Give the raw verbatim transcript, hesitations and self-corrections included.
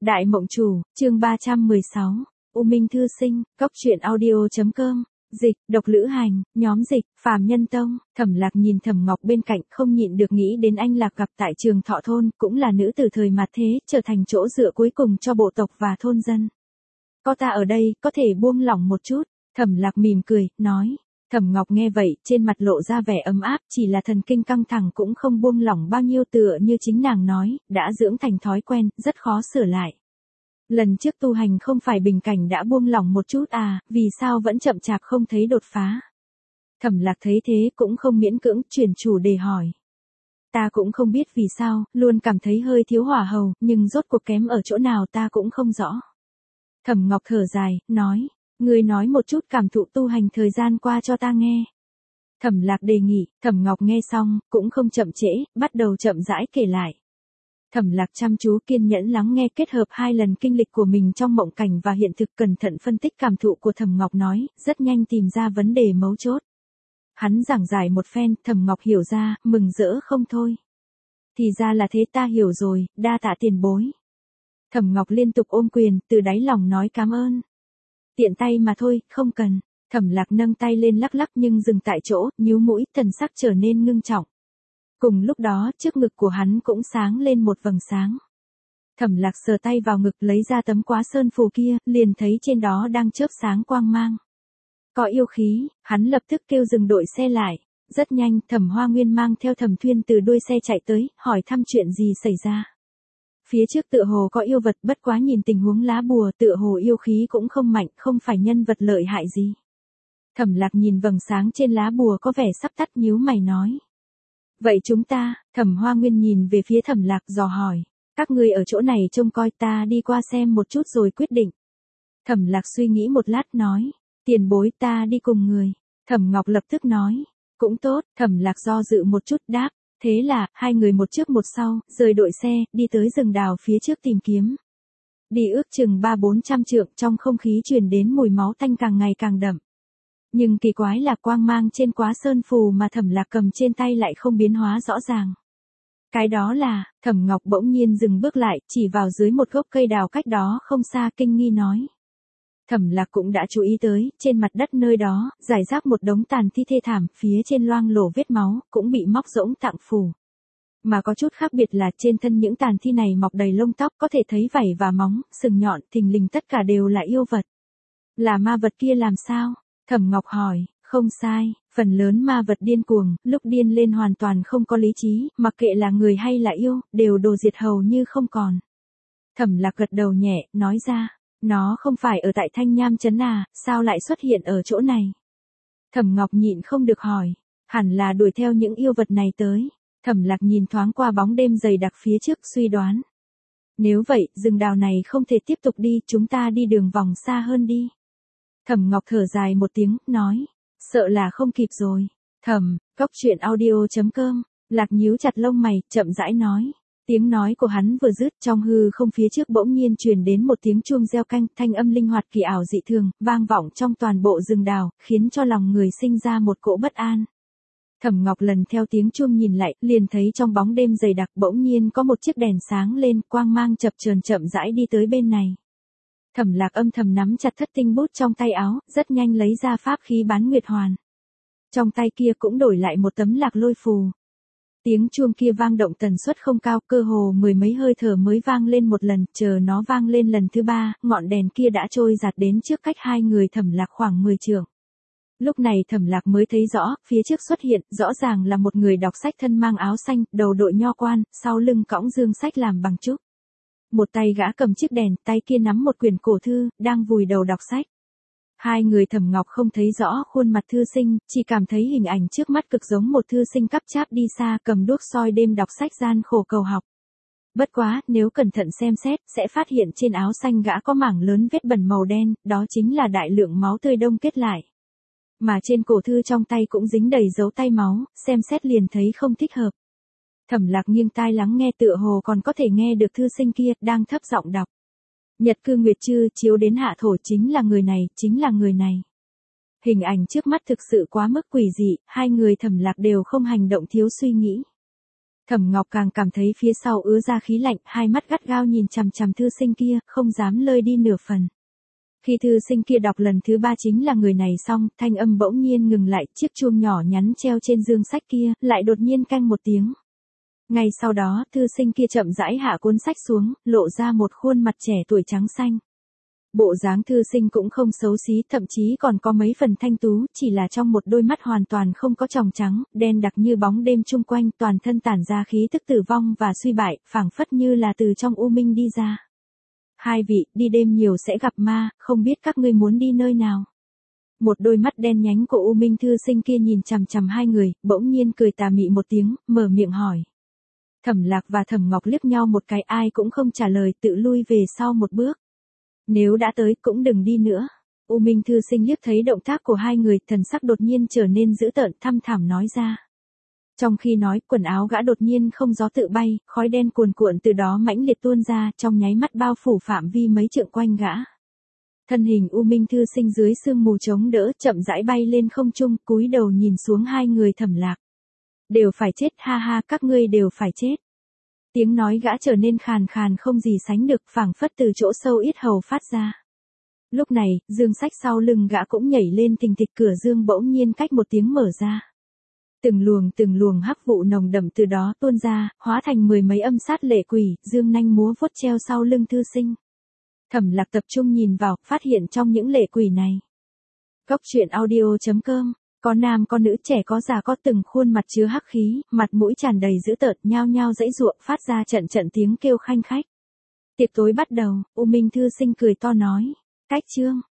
Đại Mộng Chủ, chương ba trăm mười sáu, U Minh Thư Sinh, Cốc truyện audio.com, dịch, độc lữ hành, nhóm dịch, Phàm Nhân Tông. Thẩm Lạc nhìn Thẩm Ngọc bên cạnh không nhịn được nghĩ đến anh Lạc gặp tại Trường Thọ Thôn, cũng là nữ từ thời mạt thế, trở thành chỗ dựa cuối cùng cho bộ tộc và thôn dân. Có ta ở đây, có thể buông lỏng một chút. Thẩm Lạc mỉm cười, nói. Thẩm Ngọc nghe vậy, trên mặt lộ ra vẻ ấm áp, chỉ là thần kinh căng thẳng cũng không buông lỏng bao nhiêu, tựa như chính nàng nói, đã dưỡng thành thói quen, rất khó sửa lại. Lần trước tu hành không phải bình cảnh đã buông lỏng một chút à, vì sao vẫn chậm chạp không thấy đột phá? Thẩm Lạc thấy thế cũng không miễn cưỡng, chuyển chủ đề hỏi. Ta cũng không biết vì sao, luôn cảm thấy hơi thiếu hỏa hầu, nhưng rốt cuộc kém ở chỗ nào ta cũng không rõ. Thẩm Ngọc thở dài, nói. Ngươi nói một chút cảm thụ tu hành thời gian qua cho ta nghe. Thẩm Lạc đề nghị, Thẩm Ngọc nghe xong, cũng không chậm trễ, bắt đầu chậm rãi kể lại. Thẩm Lạc chăm chú kiên nhẫn lắng nghe, kết hợp hai lần kinh lịch của mình trong mộng cảnh và hiện thực, cẩn thận phân tích cảm thụ của Thẩm Ngọc nói, rất nhanh tìm ra vấn đề mấu chốt. Hắn giảng giải một phen, Thẩm Ngọc hiểu ra, mừng rỡ không thôi. Thì ra là thế, ta hiểu rồi, đa tạ tiền bối. Thẩm Ngọc liên tục ôm quyền, từ đáy lòng nói cảm ơn. Tiện tay mà thôi, không cần. Thẩm Lạc nâng tay lên lắc lắc nhưng dừng tại chỗ, nhíu mũi, thần sắc trở nên ngưng trọng. Cùng lúc đó, trước ngực của hắn cũng sáng lên một vầng sáng. Thẩm Lạc sờ tay vào ngực, lấy ra tấm Quá Sơn phù kia, liền thấy trên đó đang chớp sáng quang mang. Có yêu khí, hắn lập tức kêu dừng đội xe lại. Rất nhanh, Thẩm Hoa Nguyên mang theo Thẩm Thuyên từ đuôi xe chạy tới, hỏi thăm chuyện gì xảy ra. Phía trước tựa hồ có yêu vật, bất quá nhìn tình huống lá bùa, tựa hồ yêu khí cũng không mạnh, không phải nhân vật lợi hại gì. Thẩm Lạc nhìn vầng sáng trên lá bùa có vẻ sắp tắt, nhíu mày nói. Vậy chúng ta, Thẩm Hoa Nguyên nhìn về phía Thẩm Lạc dò hỏi. Các ngươi ở chỗ này trông coi, ta đi qua xem một chút rồi quyết định. Thẩm Lạc suy nghĩ một lát nói. Tiền bối, ta đi cùng người. Thẩm Ngọc lập tức nói. Cũng tốt. Thẩm Lạc do dự một chút đáp. Thế là, hai người một trước một sau, rời đội xe, đi tới rừng đào phía trước tìm kiếm. Đi ước chừng ba bốn trăm trượng, trong không khí truyền đến mùi máu tanh càng ngày càng đậm. Nhưng kỳ quái là quang mang trên Quá Sơn phù mà Thẩm Lạc cầm trên tay lại không biến hóa rõ ràng. Cái đó là, Thẩm Ngọc bỗng nhiên dừng bước lại, chỉ vào dưới một gốc cây đào cách đó không xa, kinh nghi nói. Thẩm Lạc cũng đã chú ý tới, trên mặt đất nơi đó, rải rác một đống tàn thi thê thảm, phía trên loang lổ vết máu, cũng bị móc rỗng tạng phủ. Mà có chút khác biệt là trên thân những tàn thi này mọc đầy lông tóc, có thể thấy vảy và móng, sừng nhọn, thình lình tất cả đều là yêu vật. Là ma vật kia làm sao? Thẩm Ngọc hỏi, không sai, phần lớn ma vật điên cuồng, lúc điên lên hoàn toàn không có lý trí, mặc kệ là người hay là yêu, đều đồ diệt hầu như không còn. Thẩm Lạc gật đầu nhẹ, nói ra. Nó không phải ở tại Thanh Nham Trấn à, sao lại xuất hiện ở chỗ này? Thẩm Ngọc nhịn không được hỏi, hẳn là đuổi theo những yêu vật này tới. Thẩm Lạc nhìn thoáng qua bóng đêm dày đặc phía trước, suy đoán. Nếu vậy, rừng đào này không thể tiếp tục đi, chúng ta đi đường vòng xa hơn đi. Thẩm Ngọc thở dài một tiếng, nói, sợ là không kịp rồi. Thẩm, Cốc truyện audio.com, Lạc nhíu chặt lông mày, chậm rãi nói. Tiếng nói của hắn vừa dứt, trong hư không phía trước bỗng nhiên truyền đến một tiếng chuông reo canh, thanh âm linh hoạt kỳ ảo dị thường, vang vọng trong toàn bộ rừng đào, khiến cho lòng người sinh ra một cỗ bất an. Thẩm Ngọc lần theo tiếng chuông nhìn lại, liền thấy trong bóng đêm dày đặc bỗng nhiên có một chiếc đèn sáng lên, quang mang chập chờn chậm rãi đi tới bên này. Thẩm Lạc âm thầm nắm chặt thất tinh bút trong tay áo, rất nhanh lấy ra pháp khí bán nguyệt hoàn. Trong tay kia cũng đổi lại một tấm lạc lôi phù. Tiếng chuông kia vang động tần suất không cao, cơ hồ mười mấy hơi thở mới vang lên một lần, chờ nó vang lên lần thứ ba, ngọn đèn kia đã trôi giạt đến trước cách hai người Thẩm Lạc khoảng mười trượng. Lúc này Thẩm Lạc mới thấy rõ, phía trước xuất hiện, rõ ràng là một người đọc sách thân mang áo xanh, đầu đội nho quan, sau lưng cõng dương sách làm bằng trúc. Một tay gã cầm chiếc đèn, tay kia nắm một quyển cổ thư, đang vùi đầu đọc sách. Hai người Thẩm Ngọc không thấy rõ khuôn mặt thư sinh, chỉ cảm thấy hình ảnh trước mắt cực giống một thư sinh cắp cháp đi xa, cầm đuốc soi đêm đọc sách gian khổ cầu học. Bất quá, nếu cẩn thận xem xét, sẽ phát hiện trên áo xanh gã có mảng lớn vết bẩn màu đen, đó chính là đại lượng máu tươi đông kết lại. Mà trên cổ thư trong tay cũng dính đầy dấu tay máu, xem xét liền thấy không thích hợp. Thẩm Lạc nghiêng tai lắng nghe, tựa hồ còn có thể nghe được thư sinh kia, đang thấp giọng đọc. Nhật cư nguyệt chư, chiếu đến hạ thổ, chính là người này, chính là người này. Hình ảnh trước mắt thực sự quá mức quỷ dị, hai người Thẩm Lạc đều không hành động thiếu suy nghĩ. Thẩm Ngọc càng cảm thấy phía sau ứa ra khí lạnh, hai mắt gắt gao nhìn chằm chằm thư sinh kia, không dám lơi đi nửa phần. Khi thư sinh kia đọc lần thứ ba chính là người này xong, thanh âm bỗng nhiên ngừng lại, chiếc chuông nhỏ nhắn treo trên dương sách kia, lại đột nhiên canh một tiếng. Ngay sau đó, thư sinh kia chậm rãi hạ cuốn sách xuống, lộ ra một khuôn mặt trẻ tuổi trắng xanh. Bộ dáng thư sinh cũng không xấu xí, thậm chí còn có mấy phần thanh tú, chỉ là trong một đôi mắt hoàn toàn không có tròng trắng, đen đặc như bóng đêm chung quanh, toàn thân tản ra khí tức tử vong và suy bại, phảng phất như là từ trong u minh đi ra. Hai vị, đi đêm nhiều sẽ gặp ma, không biết các ngươi muốn đi nơi nào. Một đôi mắt đen nhánh của u minh thư sinh kia nhìn chằm chằm hai người, bỗng nhiên cười tà mị một tiếng, mở miệng hỏi. Thẩm Lạc và Thẩm Ngọc liếc nhau một cái, ai cũng không trả lời, tự lui về sau một bước. Nếu đã tới cũng đừng đi nữa. U Minh thư sinh liếc thấy động tác của hai người, thần sắc đột nhiên trở nên dữ tợn, thăm thẳm nói ra. Trong khi nói, quần áo gã đột nhiên không gió tự bay, khói đen cuồn cuộn từ đó mãnh liệt tuôn ra, trong nháy mắt bao phủ phạm vi mấy trượng quanh gã. Thân hình U Minh thư sinh dưới sương mù chống đỡ, chậm rãi bay lên không trung, cúi đầu nhìn xuống hai người Thẩm Lạc. Đều phải chết, ha ha, các ngươi đều phải chết. Tiếng nói gã trở nên khàn khàn không gì sánh được, phảng phất từ chỗ sâu yết hầu phát ra. Lúc này, dương sách sau lưng gã cũng nhảy lên thình thịch, cửa dương bỗng nhiên cách một tiếng mở ra. Từng luồng từng luồng hắc vụ nồng đậm từ đó tuôn ra, hóa thành mười mấy âm sát lệ quỷ, dương nanh múa vuốt treo sau lưng thư sinh. Thẩm Lạc tập trung nhìn vào, phát hiện trong những lệ quỷ này. Cốc truyện audio chấm com, có nam có nữ, trẻ có già, có từng khuôn mặt chứa hắc khí, mặt mũi tràn đầy dữ tợn, nhao nhao giãy giụa, phát ra trận trận tiếng kêu khanh khách. Tiệc tối bắt đầu, U Minh thư sinh cười to nói, cách chương.